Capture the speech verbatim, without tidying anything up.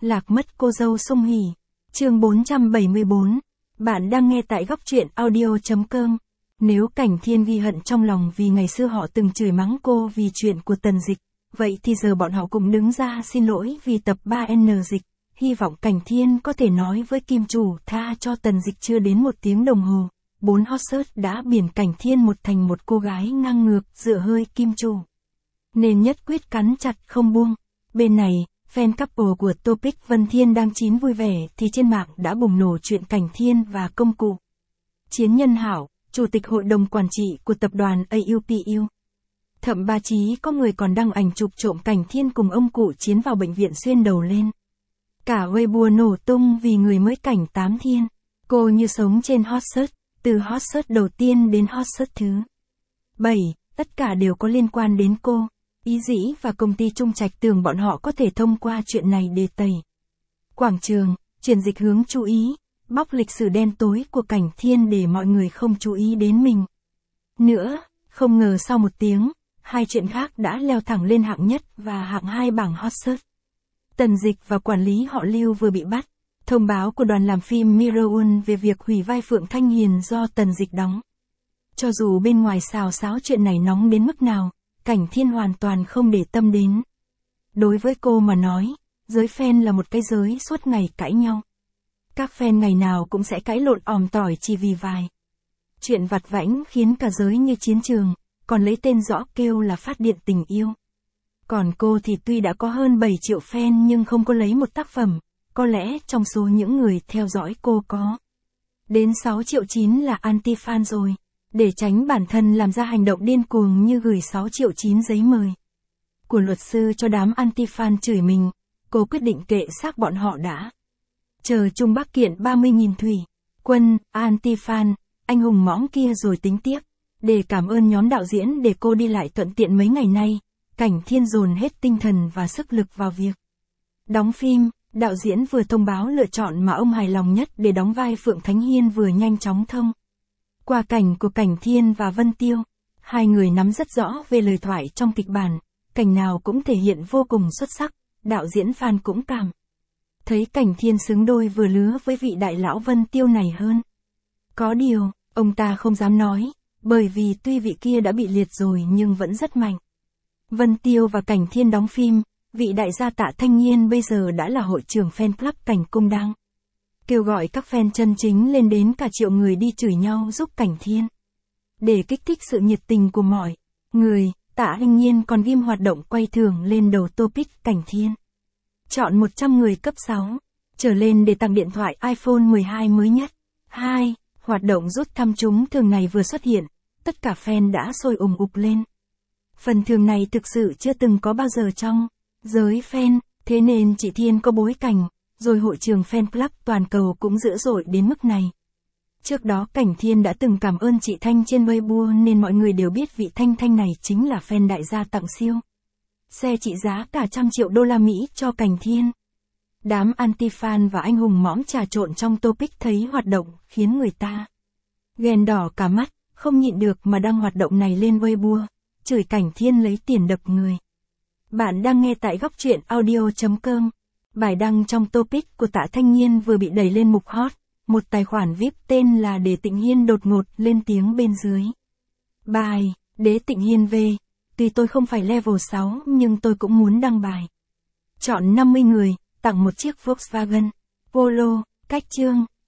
Lạc mất cô dâu Song Hỷ. Chương bốn trăm bảy mươi bốn. Bạn đang nghe tại góc truyện audio.com. Nếu Cảnh Thiên ghi hận trong lòng vì ngày xưa họ từng chửi mắng cô vì chuyện của Tần Dịch, vậy thì giờ bọn họ cùng đứng ra xin lỗi vì tập ba N Dịch. Hy vọng Cảnh Thiên có thể nói với Kim Chủ tha cho Tần Dịch. Chưa đến một tiếng đồng hồ, bốn hot search đã biển Cảnh Thiên một thành một cô gái ngang ngược dựa hơi Kim Chủ, nên nhất quyết cắn chặt không buông. Bên này, fan couple của Topic Vân Thiên đang chín vui vẻ thì trên mạng đã bùng nổ chuyện Cảnh Thiên và công cụ Chiến Nhân Hảo, chủ tịch hội đồng quản trị của tập đoàn a u pê u. Thậm ba chí có người còn đăng ảnh chụp trộm Cảnh Thiên cùng ông cụ Chiến vào bệnh viện xuyên đầu lên. Cả Weibo nổ tung vì người mới Cảnh Tám Thiên. Cô như sống trên hot search, từ hot search đầu tiên đến hot search thứ bảy, tất cả đều có liên quan đến cô. Ý Dĩ và công ty Trung Trạch tưởng bọn họ có thể thông qua chuyện này để tẩy quảng trường, chuyển dịch hướng chú ý, bóc lịch sử đen tối của Cảnh Thiên để mọi người không chú ý đến mình nữa. Không ngờ sau một tiếng, hai chuyện khác đã leo thẳng lên hạng nhất và hạng hai bảng hot search. Tần Dịch và quản lý họ Lưu vừa bị bắt. Thông báo của đoàn làm phim Mirror về việc hủy vai Phượng Thanh Hiền do Tần Dịch đóng. Cho dù bên ngoài xào xáo chuyện này nóng đến mức nào, Cảnh Thiên hoàn toàn không để tâm đến. Đối với cô mà nói, giới fan là một cái giới suốt ngày cãi nhau. Các fan ngày nào cũng sẽ cãi lộn òm tỏi chỉ vì vài chuyện vặt vãnh khiến cả giới như chiến trường, còn lấy tên rõ kêu là phát điện tình yêu. Còn cô thì tuy đã có hơn bảy triệu fan nhưng không có lấy một tác phẩm, có lẽ trong số những người theo dõi cô có đến sáu triệu chín là anti-fan rồi. Để tránh bản thân làm ra hành động điên cuồng như gửi sáu triệu chín giấy mời của luật sư cho đám anti-fan chửi mình, cô quyết định kệ xác bọn họ đã. Chờ Trung Bắc kiện ba mươi nghìn thủy quân, anti-fan, anh hùng mõm kia rồi tính tiếp. Để cảm ơn nhóm đạo diễn để cô đi lại thuận tiện mấy ngày nay, Cảnh Thiên dồn hết tinh thần và sức lực vào việc đóng phim. Đạo diễn vừa thông báo lựa chọn mà ông hài lòng nhất để đóng vai Phượng Thánh Hiên vừa nhanh chóng thông qua cảnh của Cảnh Thiên và Vân Tiêu. Hai người nắm rất rõ về lời thoại trong kịch bản, cảnh nào cũng thể hiện vô cùng xuất sắc. Đạo diễn fan cũng cảm thấy Cảnh Thiên xứng đôi vừa lứa với vị đại lão Vân Tiêu này hơn. Có điều, ông ta không dám nói, bởi vì tuy vị kia đã bị liệt rồi nhưng vẫn rất mạnh. Vân Tiêu và Cảnh Thiên đóng phim, vị đại gia Tạ Thanh Nhiên bây giờ đã là hội trưởng fan club Cảnh Cung đang kêu gọi các fan chân chính lên đến cả triệu người đi chửi nhau giúp Cảnh Thiên. Để kích thích sự nhiệt tình của mọi người, Tạ Thanh Nhiên còn ghim hoạt động quay thưởng lên đầu Topic Cảnh Thiên. Chọn một trăm người cấp sáu trở lên để tặng điện thoại iPhone mười hai mới nhất. hai. Hoạt động rút thăm trúng thưởng này vừa xuất hiện, tất cả fan đã sôi ùng ục lên. Phần thưởng này thực sự chưa từng có bao giờ trong giới fan, thế nên chị Thiên có bối cảnh, rồi hội trường fan club toàn cầu cũng dữ dội đến mức này. Trước đó Cảnh Thiên đã từng cảm ơn chị Thanh trên Weibo nên mọi người đều biết vị Thanh Thanh này chính là fan đại gia tặng siêu xe trị giá cả trăm triệu đô la Mỹ cho Cảnh Thiên. Đám anti-fan và anh hùng mõm trà trộn trong Topic thấy hoạt động khiến người ta ghen đỏ cả mắt, không nhịn được mà đăng hoạt động này lên Weibo, chửi Cảnh Thiên lấy tiền đập người. Bạn đang nghe tại góc truyện audio.com. Bài đăng trong Topic của Tạ Thanh Nhiên vừa bị đẩy lên mục hot. Một tài khoản vi ai pi tên là Đế Tịnh Hiên đột ngột lên tiếng bên dưới bài. Đế Tịnh Hiên về, tuy tôi không phải level sáu nhưng tôi cũng muốn đăng bài. Chọn năm mươi người, tặng một chiếc Volkswagen Polo, cách chương.